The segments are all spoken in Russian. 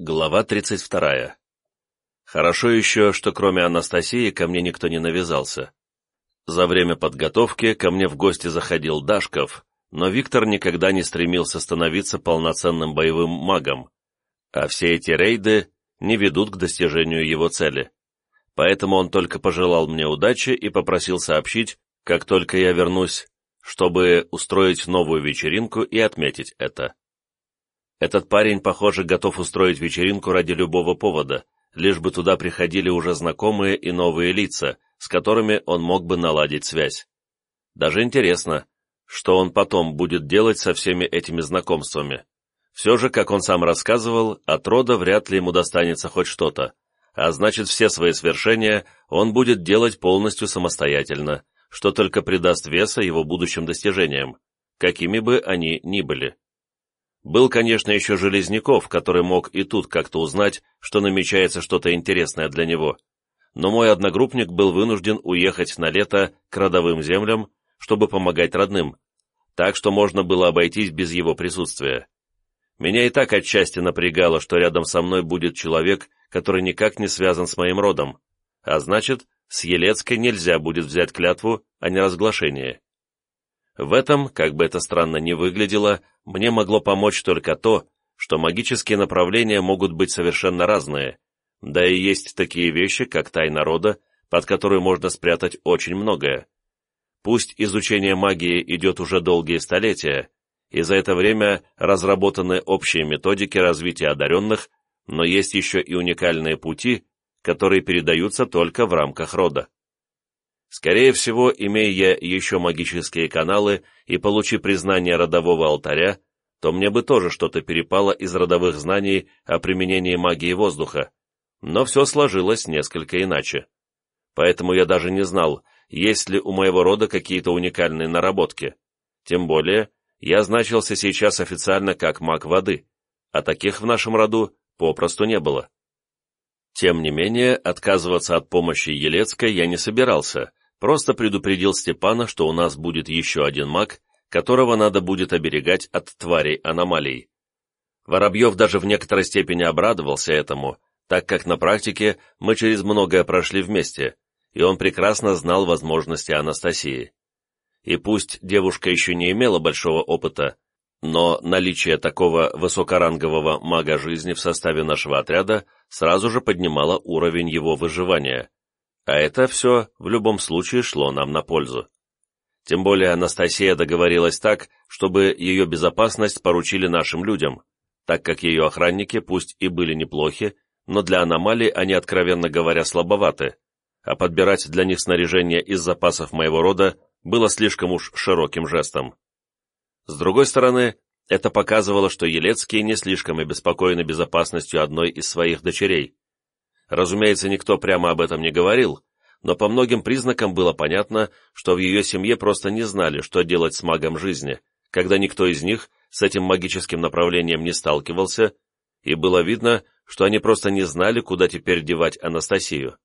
Глава 32. Хорошо еще, что кроме Анастасии ко мне никто не навязался. За время подготовки ко мне в гости заходил Дашков, но Виктор никогда не стремился становиться полноценным боевым магом, а все эти рейды не ведут к достижению его цели. Поэтому он только пожелал мне удачи и попросил сообщить, как только я вернусь, чтобы устроить новую вечеринку и отметить это. Этот парень, похоже, готов устроить вечеринку ради любого повода, лишь бы туда приходили уже знакомые и новые лица, с которыми он мог бы наладить связь. Даже интересно, что он потом будет делать со всеми этими знакомствами. Все же, как он сам рассказывал, от рода вряд ли ему достанется хоть что-то, а значит, все свои свершения он будет делать полностью самостоятельно, что только придаст веса его будущим достижениям, какими бы они ни были. Был, конечно, еще Железняков, который мог и тут как-то узнать, что намечается что-то интересное для него, но мой одногруппник был вынужден уехать на лето к родовым землям, чтобы помогать родным, так что можно было обойтись без его присутствия. Меня и так отчасти напрягало, что рядом со мной будет человек, который никак не связан с моим родом, а значит, с Елецкой нельзя будет взять клятву о неразглашении. В этом, как бы это странно ни выглядело, мне могло помочь только то, что магические направления могут быть совершенно разные, да и есть такие вещи, как тайна рода, под которую можно спрятать очень многое. Пусть изучение магии идет уже долгие столетия, и за это время разработаны общие методики развития одаренных, но есть еще и уникальные пути, которые передаются только в рамках рода. Скорее всего, имея я еще магические каналы и получи признание родового алтаря, то мне бы тоже что-то перепало из родовых знаний о применении магии воздуха, но все сложилось несколько иначе. Поэтому я даже не знал, есть ли у моего рода какие-то уникальные наработки. Тем более, я значился сейчас официально как маг воды, а таких в нашем роду попросту не было. Тем не менее, отказываться от помощи Елецкой я не собирался, просто предупредил Степана, что у нас будет еще один маг, которого надо будет оберегать от тварей аномалий. Воробьев даже в некоторой степени обрадовался этому, так как на практике мы через многое прошли вместе, и он прекрасно знал возможности Анастасии. И пусть девушка еще не имела большого опыта, но наличие такого высокорангового мага жизни в составе нашего отряда сразу же поднимало уровень его выживания. А это все в любом случае шло нам на пользу. Тем более Анастасия договорилась так, чтобы ее безопасность поручили нашим людям, так как ее охранники пусть и были неплохи, но для аномалий они, откровенно говоря, слабоваты, а подбирать для них снаряжение из запасов моего рода было слишком уж широким жестом. С другой стороны, это показывало, что Елецкие не слишком обеспокоены безопасностью одной из своих дочерей. Разумеется, никто прямо об этом не говорил, но по многим признакам было понятно, что в ее семье просто не знали, что делать с магом жизни, когда никто из них с этим магическим направлением не сталкивался, и было видно, что они просто не знали, куда теперь девать Анастасию.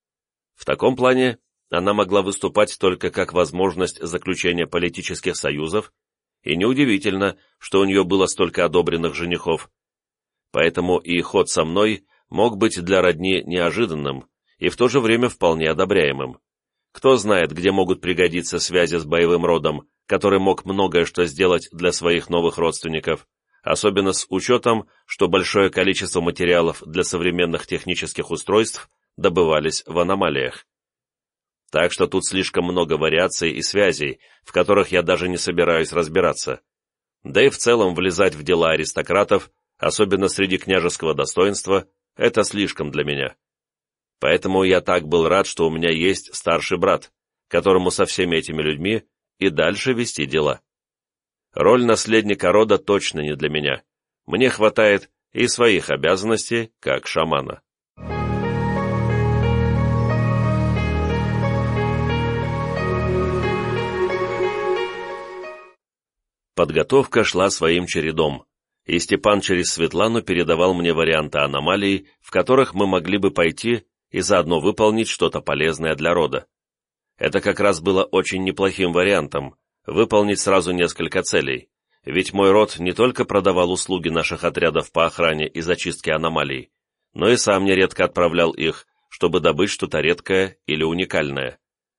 В таком плане она могла выступать только как возможность заключения политических союзов, и неудивительно, что у нее было столько одобренных женихов. Поэтому и ход со мной мог быть для родни неожиданным и в то же время вполне одобряемым. Кто знает, где могут пригодиться связи с боевым родом, который мог многое что сделать для своих новых родственников, особенно с учетом, что большое количество материалов для современных технических устройств добывались в аномалиях. Так что тут слишком много вариаций и связей, в которых я даже не собираюсь разбираться. Да и в целом влезать в дела аристократов, особенно среди княжеского достоинства, это слишком для меня. Поэтому я так был рад, что у меня есть старший брат, которому со всеми этими людьми и дальше вести дела. Роль наследника рода точно не для меня. Мне хватает и своих обязанностей, как шамана. Подготовка шла своим чередом, и Степан через Светлану передавал мне варианты аномалий, в которых мы могли бы пойти и заодно выполнить что-то полезное для рода. Это как раз было очень неплохим вариантом — выполнить сразу несколько целей, ведь мой род не только продавал услуги наших отрядов по охране и зачистке аномалий, но и сам нередко отправлял их, чтобы добыть что-то редкое или уникальное.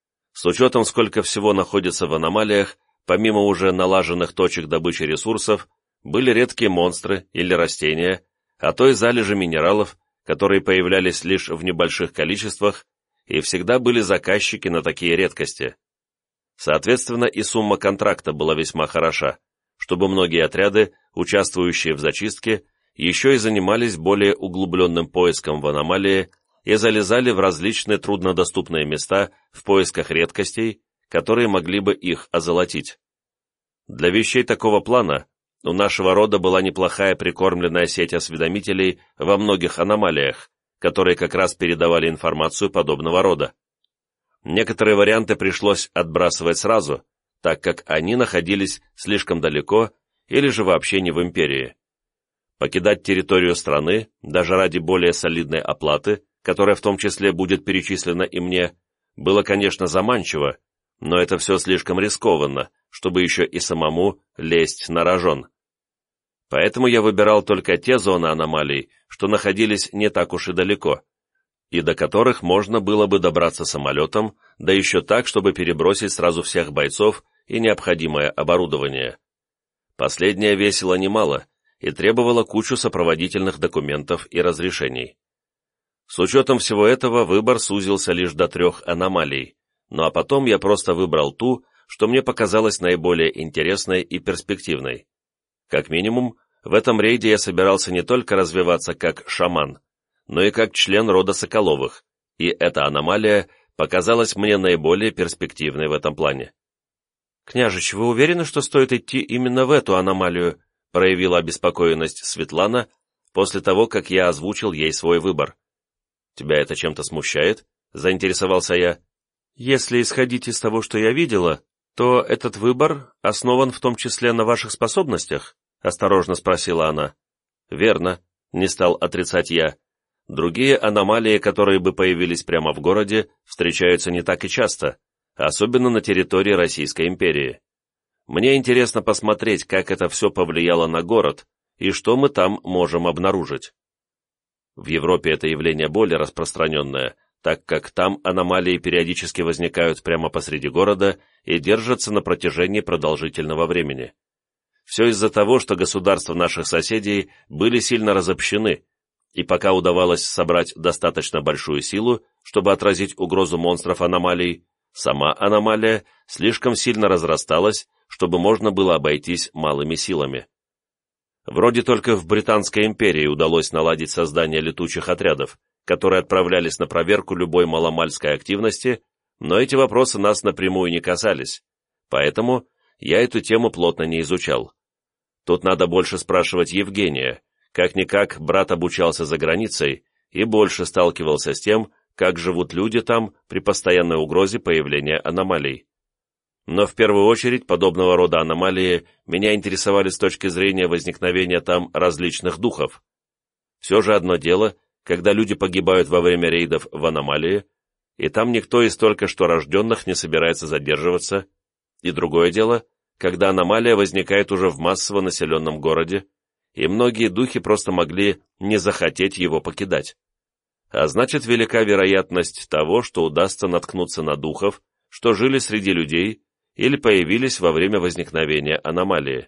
С учетом, сколько всего находится в аномалиях, помимо уже налаженных точек добычи ресурсов, были редкие монстры или растения, а то и залежи минералов, которые появлялись лишь в небольших количествах, и всегда были заказчики на такие редкости. Соответственно, и сумма контракта была весьма хороша, чтобы многие отряды, участвующие в зачистке, еще и занимались более углубленным поиском в аномалии и залезали в различные труднодоступные места в поисках редкостей, которые могли бы их озолотить. Для вещей такого плана у нашего рода была неплохая прикормленная сеть осведомителей во многих аномалиях, которые как раз передавали информацию подобного рода. Некоторые варианты пришлось отбрасывать сразу, так как они находились слишком далеко или же вообще не в империи. Покидать территорию страны, даже ради более солидной оплаты, которая в том числе будет перечислена и мне, было, конечно, заманчиво, но это все слишком рискованно, чтобы еще и самому лезть на рожон. Поэтому я выбирал только те зоны аномалий, что находились не так уж и далеко, и до которых можно было бы добраться самолетом, да еще так, чтобы перебросить сразу всех бойцов и необходимое оборудование. Последнее весило немало и требовало кучу сопроводительных документов и разрешений. С учетом всего этого выбор сузился лишь до 3 аномалий, ну а потом я просто выбрал ту, что мне показалось наиболее интересной и перспективной. Как минимум, в этом рейде я собирался не только развиваться как шаман, но и как член рода Соколовых, и эта аномалия показалась мне наиболее перспективной в этом плане. «Княжич, вы уверены, что стоит идти именно в эту аномалию?» проявила обеспокоенность Светлана после того, как я озвучил ей свой выбор. «Тебя это чем-то смущает?» — заинтересовался я. «Если исходить из того, что я видела, то этот выбор основан в том числе на ваших способностях?» — осторожно спросила она. «Верно», — не стал отрицать я. «Другие аномалии, которые бы появились прямо в городе, встречаются не так и часто, особенно на территории Российской империи. Мне интересно посмотреть, как это все повлияло на город и что мы там можем обнаружить». В Европе это явление более распространенное, так как там аномалии периодически возникают прямо посреди города и держатся на протяжении продолжительного времени. Все из-за того, что государства наших соседей были сильно разобщены, и пока удавалось собрать достаточно большую силу, чтобы отразить угрозу монстров аномалий, сама аномалия слишком сильно разрасталась, чтобы можно было обойтись малыми силами. Вроде только в Британской империи удалось наладить создание летучих отрядов, которые отправлялись на проверку любой маломальской активности, но эти вопросы нас напрямую не касались, поэтому я эту тему плотно не изучал. Тут надо больше спрашивать Евгения, как-никак брат обучался за границей и больше сталкивался с тем, как живут люди там при постоянной угрозе появления аномалий. Но в первую очередь подобного рода аномалии меня интересовали с точки зрения возникновения там различных духов. Все же одно дело, когда люди погибают во время рейдов в аномалии, и там никто из только что рожденных не собирается задерживаться, и другое дело, когда аномалия возникает уже в массово населенном городе, и многие духи просто могли не захотеть его покидать. А значит, велика вероятность того, что удастся наткнуться на духов, что жили среди людей или появились во время возникновения аномалии.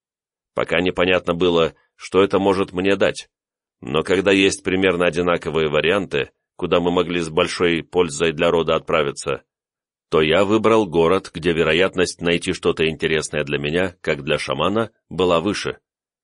Пока непонятно было, что это может мне дать, но когда есть примерно одинаковые варианты, куда мы могли с большой пользой для рода отправиться, то я выбрал город, где вероятность найти что-то интересное для меня, как для шамана, была выше.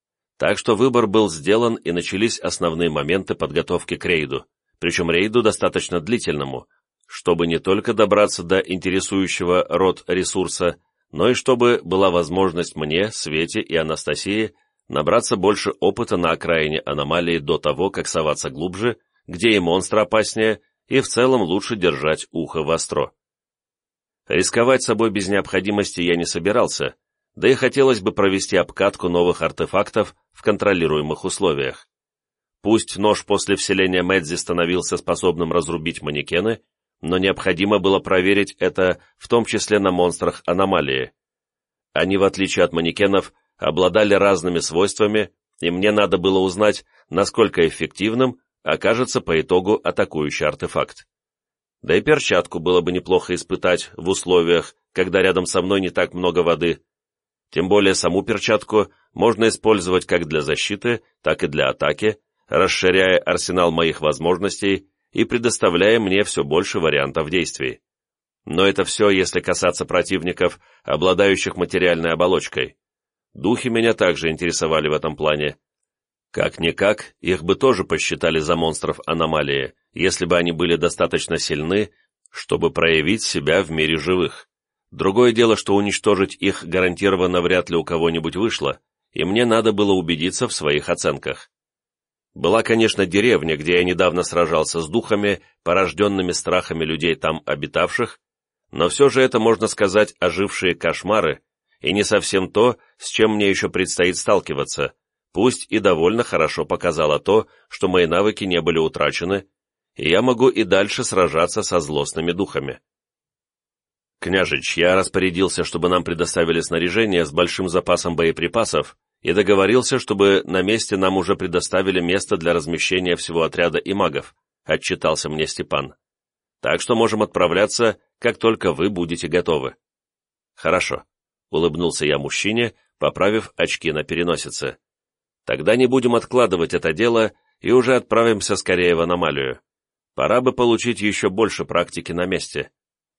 Так что выбор был сделан, и начались основные моменты подготовки к рейду, причем рейду достаточно длительному, чтобы не только добраться до интересующего род ресурса, но и чтобы была возможность мне, Свете и Анастасии набраться больше опыта на окраине аномалии до того, как соваться глубже, где и монстры опаснее, и в целом лучше держать ухо востро. Рисковать собой без необходимости я не собирался, да и хотелось бы провести обкатку новых артефактов в контролируемых условиях. Пусть нож после вселения Мэдзи становился способным разрубить манекены, но необходимо было проверить это в том числе на монстрах аномалии. Они, в отличие от манекенов, обладали разными свойствами, и мне надо было узнать, насколько эффективным окажется по итогу атакующий артефакт. Да и перчатку было бы неплохо испытать в условиях, когда рядом со мной не так много воды. Тем более саму перчатку можно использовать как для защиты, так и для атаки, расширяя арсенал моих возможностей и предоставляя мне все больше вариантов действий. Но это все, если касаться противников, обладающих материальной оболочкой. Духи меня также интересовали в этом плане. Как-никак, их бы тоже посчитали за монстров аномалии, если бы они были достаточно сильны, чтобы проявить себя в мире живых. Другое дело, что уничтожить их гарантированно вряд ли у кого-нибудь вышло, и мне надо было убедиться в своих оценках. Была, конечно, деревня, где я недавно сражался с духами, порожденными страхами людей там обитавших, но все же это, можно сказать, ожившие кошмары, и не совсем то, с чем мне еще предстоит сталкиваться, пусть и довольно хорошо показало то, что мои навыки не были утрачены, и я могу и дальше сражаться со злостными духами. «Княжич, я распорядился, чтобы нам предоставили снаряжение с большим запасом боеприпасов и договорился, чтобы на месте нам уже предоставили место для размещения всего отряда и магов», отчитался мне Степан. «Так что можем отправляться, как только вы будете готовы». «Хорошо», — улыбнулся я мужчине, поправив очки на переносице. «Тогда не будем откладывать это дело и уже отправимся скорее в аномалию. Пора бы получить еще больше практики на месте».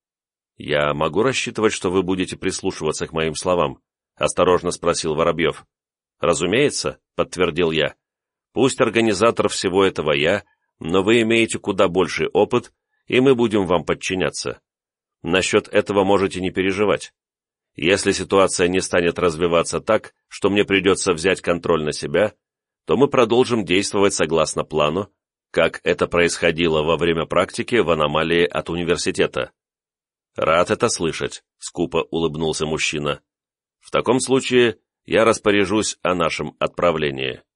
«Я могу рассчитывать, что вы будете прислушиваться к моим словам?» — осторожно спросил Воробьев. «Разумеется», — подтвердил я. «Пусть организатор всего этого я, но вы имеете куда больший опыт, и мы будем вам подчиняться. Насчет этого можете не переживать. Если ситуация не станет развиваться так, что мне придется взять контроль на себя, то мы продолжим действовать согласно плану, как это происходило во время практики в аномалии от университета». «Рад это слышать», — скупо улыбнулся мужчина. «В таком случае я распоряжусь о нашем отправлении».